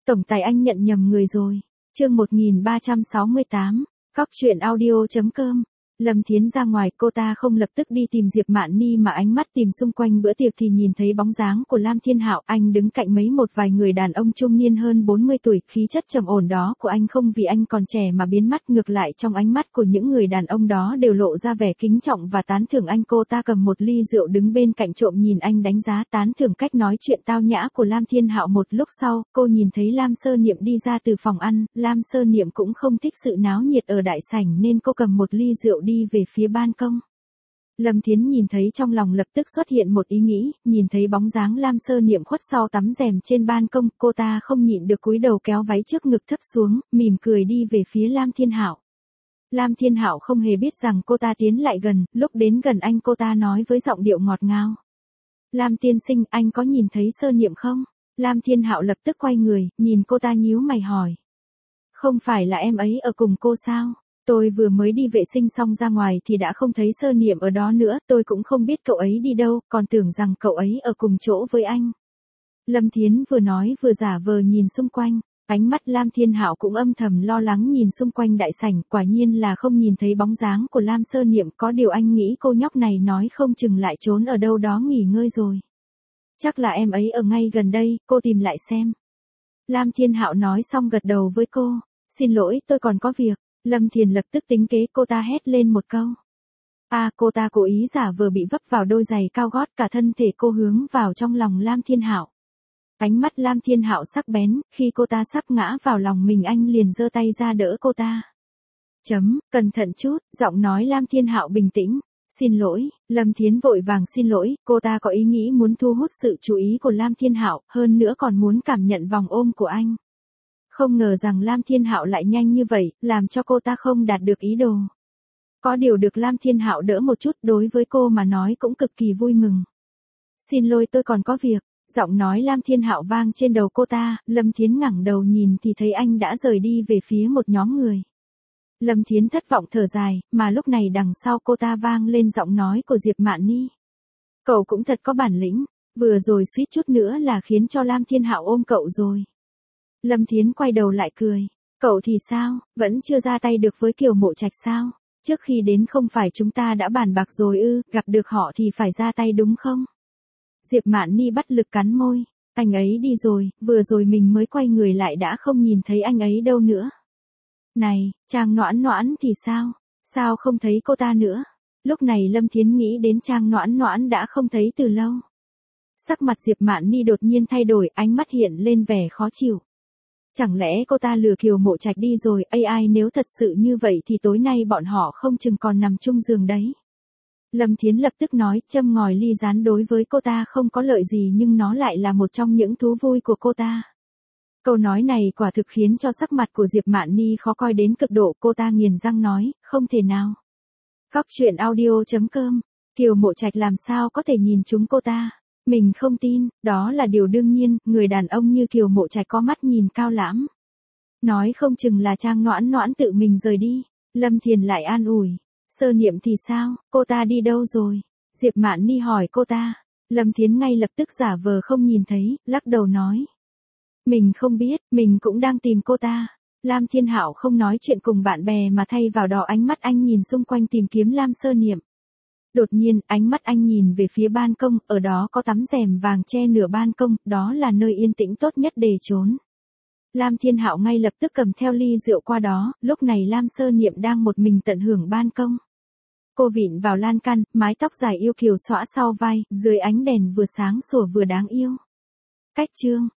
Tổng tài anh nhận nhầm người rồi. Chương 1368, Cóc truyện audio.com. Lâm Thiến ra ngoài, cô ta không lập tức đi tìm Diệp Mạn Ni mà ánh mắt tìm xung quanh bữa tiệc thì nhìn thấy bóng dáng của Lam Thiên Hạo. Anh đứng cạnh một vài người đàn ông trung niên hơn 40 tuổi, khí chất trầm ổn đó của anh không vì anh còn trẻ mà biến mất, ngược lại trong ánh mắt của những người đàn ông đó đều lộ ra vẻ kính trọng và tán thưởng anh. Cô ta cầm một ly rượu đứng bên cạnh trộm nhìn anh đánh giá, tán thưởng cách nói chuyện tao nhã của Lam Thiên Hạo. Một lúc sau, cô nhìn thấy Lam Sơ Niệm đi ra từ phòng ăn. Lam Sơ Niệm cũng không thích sự náo nhiệt ở đại sảnh nên cô cầm một ly rượu đi về phía ban công. Lâm Thiến nhìn thấy trong lòng lập tức xuất hiện một ý nghĩ, nhìn thấy bóng dáng Lam Sơ Niệm khuất sau tấm rèm trên ban công, cô ta không nhịn được cúi đầu kéo váy trước ngực thấp xuống, mỉm cười đi về phía Lam Thiên Hạo. Lam Thiên Hạo không hề biết rằng cô ta tiến lại gần, lúc đến gần anh cô ta nói với giọng điệu ngọt ngào. Lam tiên sinh, anh có nhìn thấy Sơ Niệm không? Lam Thiên Hạo lập tức quay người, nhìn cô ta nhíu mày hỏi. Không phải là em ấy ở cùng cô sao? Tôi vừa mới đi vệ sinh xong ra ngoài thì đã không thấy Sơ Niệm ở đó nữa, tôi cũng không biết cậu ấy đi đâu, còn tưởng rằng cậu ấy ở cùng chỗ với anh. Lâm Thiến vừa nói vừa giả vờ nhìn xung quanh, ánh mắt Lam Thiên Hạo cũng âm thầm lo lắng nhìn xung quanh đại sảnh, quả nhiên là không nhìn thấy bóng dáng của Lam Sơ Niệm, có điều anh nghĩ cô nhóc này nói không chừng lại trốn ở đâu đó nghỉ ngơi rồi. Chắc là em ấy ở ngay gần đây, cô tìm lại xem. Lam Thiên Hạo nói xong gật đầu với cô, xin lỗi tôi còn có việc. Lâm Thiền lập tức tính kế, cô ta hét lên một câu. Cô ta cố ý giả vờ bị vấp vào đôi giày cao gót, cả thân thể cô hướng vào trong lòng Lam Thiên Hạo. Ánh mắt Lam Thiên Hạo sắc bén, khi cô ta sắp ngã vào lòng mình anh liền giơ tay ra đỡ cô ta. Cẩn thận chút, giọng nói Lam Thiên Hạo bình tĩnh. Xin lỗi, Lâm Thiến vội vàng xin lỗi, cô ta có ý nghĩ muốn thu hút sự chú ý của Lam Thiên Hạo, hơn nữa còn muốn cảm nhận vòng ôm của anh. Không ngờ rằng Lam Thiên Hạo lại nhanh như vậy, làm cho cô ta không đạt được ý đồ. Có điều được Lam Thiên Hạo đỡ một chút, đối với cô mà nói cũng cực kỳ vui mừng. Xin lỗi tôi còn có việc, giọng nói Lam Thiên Hạo vang trên đầu cô ta. Lâm Thiến ngẩng đầu nhìn thì thấy anh đã rời đi về phía một nhóm người. Lâm Thiến thất vọng thở dài, mà lúc này đằng sau cô ta vang lên giọng nói của Diệp Mạn Ni. Cậu cũng thật có bản lĩnh, vừa rồi suýt chút nữa là khiến cho Lam Thiên Hạo ôm cậu rồi. Lâm Thiến quay đầu lại cười. Cậu thì sao, vẫn chưa ra tay được với Kiều Mộ Trạch sao? Trước khi đến không phải chúng ta đã bàn bạc rồi ư, gặp được họ thì phải ra tay đúng không? Diệp Mạn Ni bắt lực cắn môi. Anh ấy đi rồi, vừa rồi mình mới quay người lại đã không nhìn thấy anh ấy đâu nữa. Này, Trang Noãn Noãn thì sao? Sao không thấy cô ta nữa? Lúc này Lâm Thiến nghĩ đến Trang Noãn Noãn đã không thấy từ lâu. Sắc mặt Diệp Mạn Ni đột nhiên thay đổi, ánh mắt hiện lên vẻ khó chịu. Chẳng lẽ cô ta lừa Kiều Mộ Trạch đi rồi, ai nếu thật sự như vậy thì tối nay bọn họ không chừng còn nằm chung giường đấy. Lâm Thiến lập tức nói, châm ngòi ly rán đối với cô ta không có lợi gì nhưng nó lại là một trong những thú vui của cô ta. Câu nói này quả thực khiến cho sắc mặt của Diệp Mạn Ni khó coi đến cực độ, cô ta nghiền răng nói, không thể nào. Cóc truyện audio.com, Kiều Mộ Trạch làm sao có thể nhìn chúng cô ta. Mình không tin, đó là điều đương nhiên, người đàn ông như Kiều Mộ Trạch có mắt nhìn cao lãm. Nói không chừng là Trang Noãn Noãn tự mình rời đi. Lâm Thiền lại an ủi. Sơ Niệm thì sao, cô ta đi đâu rồi? Diệp Mạn Ni hỏi cô ta. Lâm Thiến ngay lập tức giả vờ không nhìn thấy, lắc đầu nói. Mình không biết, mình cũng đang tìm cô ta. Lam Thiên Hạo không nói chuyện cùng bạn bè mà thay vào đó ánh mắt anh nhìn xung quanh tìm kiếm Lam Sơ Niệm. Đột nhiên, ánh mắt anh nhìn về phía ban công, ở đó có tấm rèm vàng che nửa ban công, đó là nơi yên tĩnh tốt nhất để trốn. Lam Thiên Hạo ngay lập tức cầm theo ly rượu qua đó, lúc này Lam Sơ Niệm đang một mình tận hưởng ban công. Cô vịn vào lan can, mái tóc dài yêu kiều xõa sau vai, dưới ánh đèn vừa sáng sủa vừa đáng yêu. Cách chương